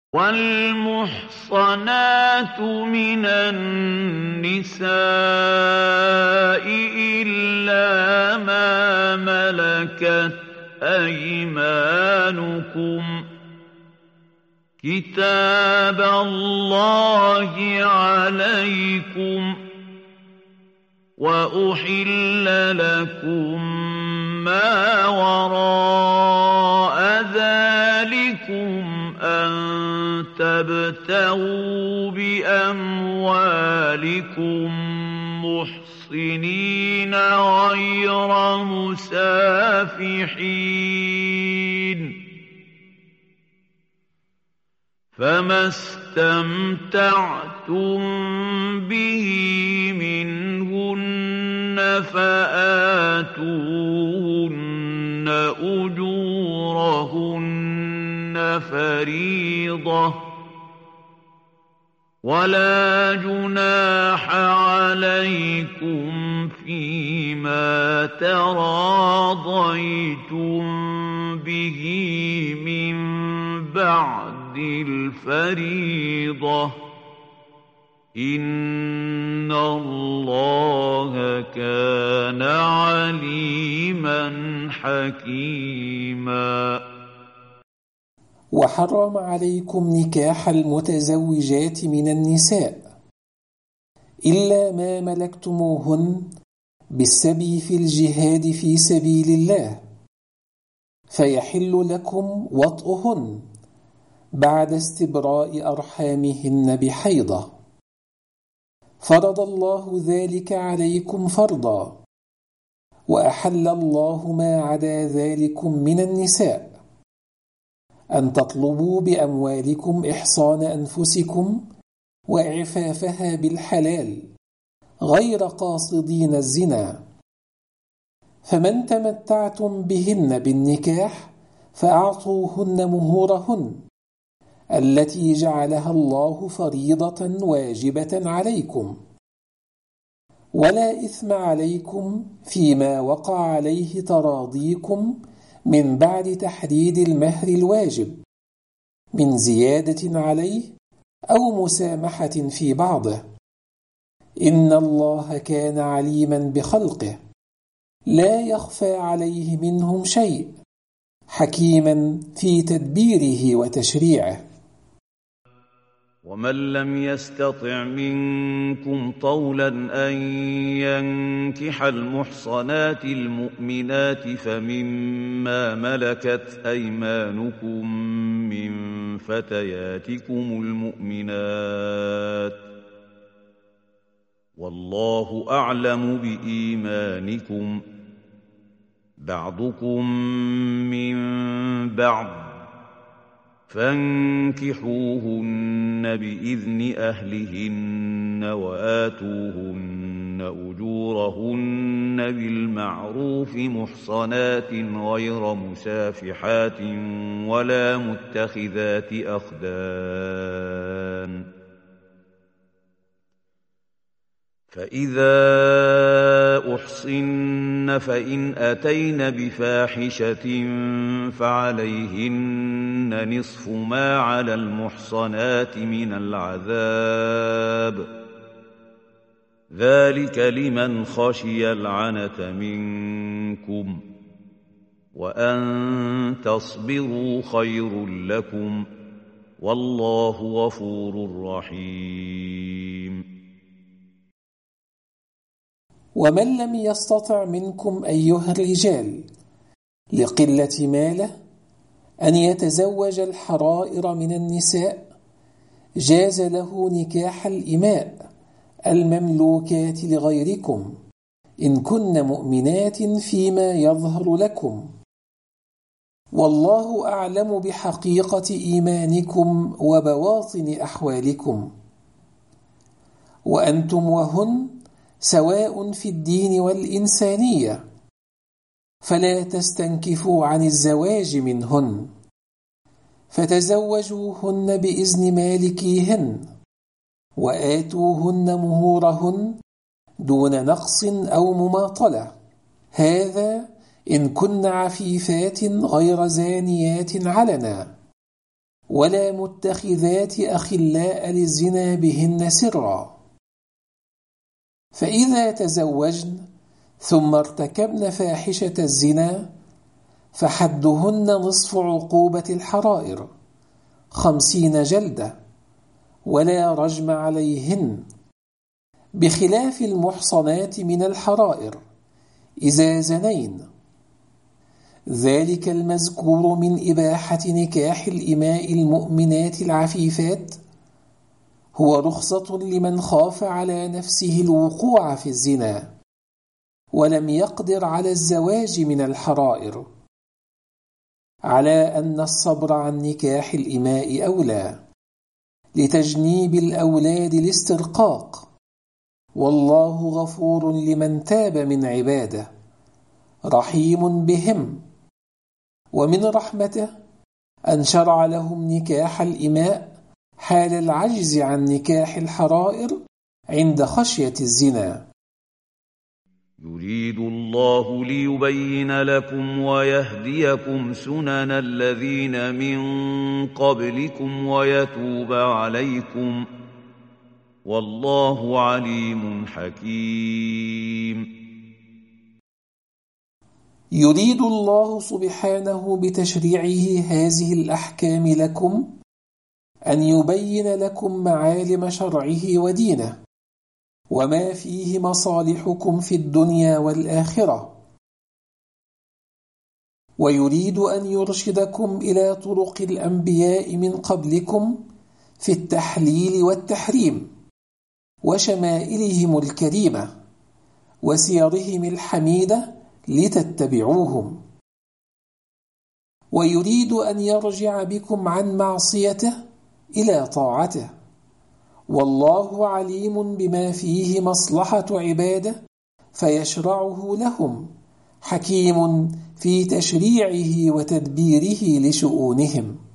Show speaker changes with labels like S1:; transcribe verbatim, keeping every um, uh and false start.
S1: وَالْمُحْصَنَاتُ مِنَ النِّسَاءِ إِلَّا مَا مَلَكَتْ أَيْمَانُكُمْ ۖ كِتَابَ اللَّهِ عَلَيْكُمْ ۚ وَأُحِلَّ لَكُم مَّا وَرَاءَ ذَٰلِكُمْ أَن تَبْتَغُوا بِأَمْوَالِكُم مُّحْصِنِينَ غَيْرَ مُسَافِحِينَ ۚ فَمَا اسْتَمْتَعْتُم بِهِ مِنْهُنَّ فَآتُوهُنَّ أُجُورَهُنَّ فَرِيضَةً ۚ وَلَا جُنَاحَ عَلَيْكُمْ فِيمَا تَرَاضَيْتُم بِهِ مِن بَعْدِ الْفَرِيضَةِ ۚ إِنَّ اللَّهَ كَانَ عَلِيمًا حَكِيمًا.
S2: وحرم عليكم نكاح المتزوجات من النساء إلا ما ملكتموهن بالسبي في الجهاد في سبيل الله، فيحل لكم وطئهن بعد استبراء أرحامهن بحيضة. فرض الله ذلك عليكم فرضا، وأحل الله ما عدا ذلكم من النساء، أن تطلبوا بأموالكم إحصان أنفسكم وإعفافها بالحلال غير قاصدين الزنا. فمن تمتعتم بهن بالنكاح فأعطوهن مهورهن التي جعلها الله فريضة واجبة عليكم، ولا إثم عليكم فيما وقع عليه تراضيكم من بعد تحديد المهر الواجب من زيادة عليه أو مسامحة في بعضه، إن الله كان عليما بخلقه لا يخفى عليه منهم شيء، حكيما في تدبيره وتشريعه.
S1: ومن لم يستطع منكم طولا أن ينكح المحصنات المؤمنات فمما ملكت أيمانكم من فتياتكم المؤمنات، والله أعلم بإيمانكم، بعضكم من بعض، فانكحوهن بإذن أهلهن وآتوهن أجورهن بالمعروف محصنات غير مسافحات ولا متخذات أخدان. فإذا أحصن فإن أتين بفاحشة فعليهن نصف ما على المحصنات من العذاب، ذلك لمن خشي العنة منكم، وأن تصبروا خير لكم، والله غفور رحيم.
S2: ومن لم يستطع منكم أيها الرجال لقلة ماله أن يتزوج الحرائر من النساء، جاز له نكاح الإماء المملوكات لغيركم إن كن مؤمنات فيما يظهر لكم، والله أعلم بحقيقة إيمانكم وبواطن أحوالكم. وأنتم وهن سواء في الدين والإنسانية، فلا تستنكفوا عن الزواج منهن، فتزوجوهن بإذن مالكيهن، وآتوهن مهورهن دون نقص أو مماطلة، هذا إن كن عفيفات غير زانيات علنا، ولا متخذات أخلاء للزنا بهن سرا. فإذا تزوجن ثم ارتكبن فاحشة الزنا فحدهن نصف عقوبة الحرائر، خمسين جلدة، ولا رجم عليهن، بخلاف المحصنات من الحرائر إذا زنين. ذلك المذكور من إباحة نكاح الإماء المؤمنات العفيفات هو رخصة لمن خاف على نفسه الوقوع في الزنا ولم يقدر على الزواج من الحرائر، على أن الصبر عن نكاح الإماء أولى لتجنيب الأولاد الاسترقاق، والله غفور لمن تاب من عباده رحيم بهم. ومن رحمته أن شرع لهم نكاح الإماء حال العجز عن نكاح الحرائر عند خشية الزنا.
S1: يريد الله ليبين لكم ويهديكم سنن الذين من قبلكم ويتوب عليكم، والله عليم حكيم.
S2: يريد الله سبحانه بتشريعه هذه الأحكام لكم أن يبين لكم معالم شرعه ودينه وما فيه مصالحكم في الدنيا والآخرة، ويريد أن يرشدكم إلى طرق الأنبياء من قبلكم في التحليل والتحريم وشمائلهم الكريمة وسيرهم الحميدة لتتبعوهم، ويريد أن يرجع بكم عن معصيته إلى طاعته، والله عليم بما فيه مصلحة عباده فيشرعه لهم، حكيم في تشريعه وتدبيره لشؤونهم.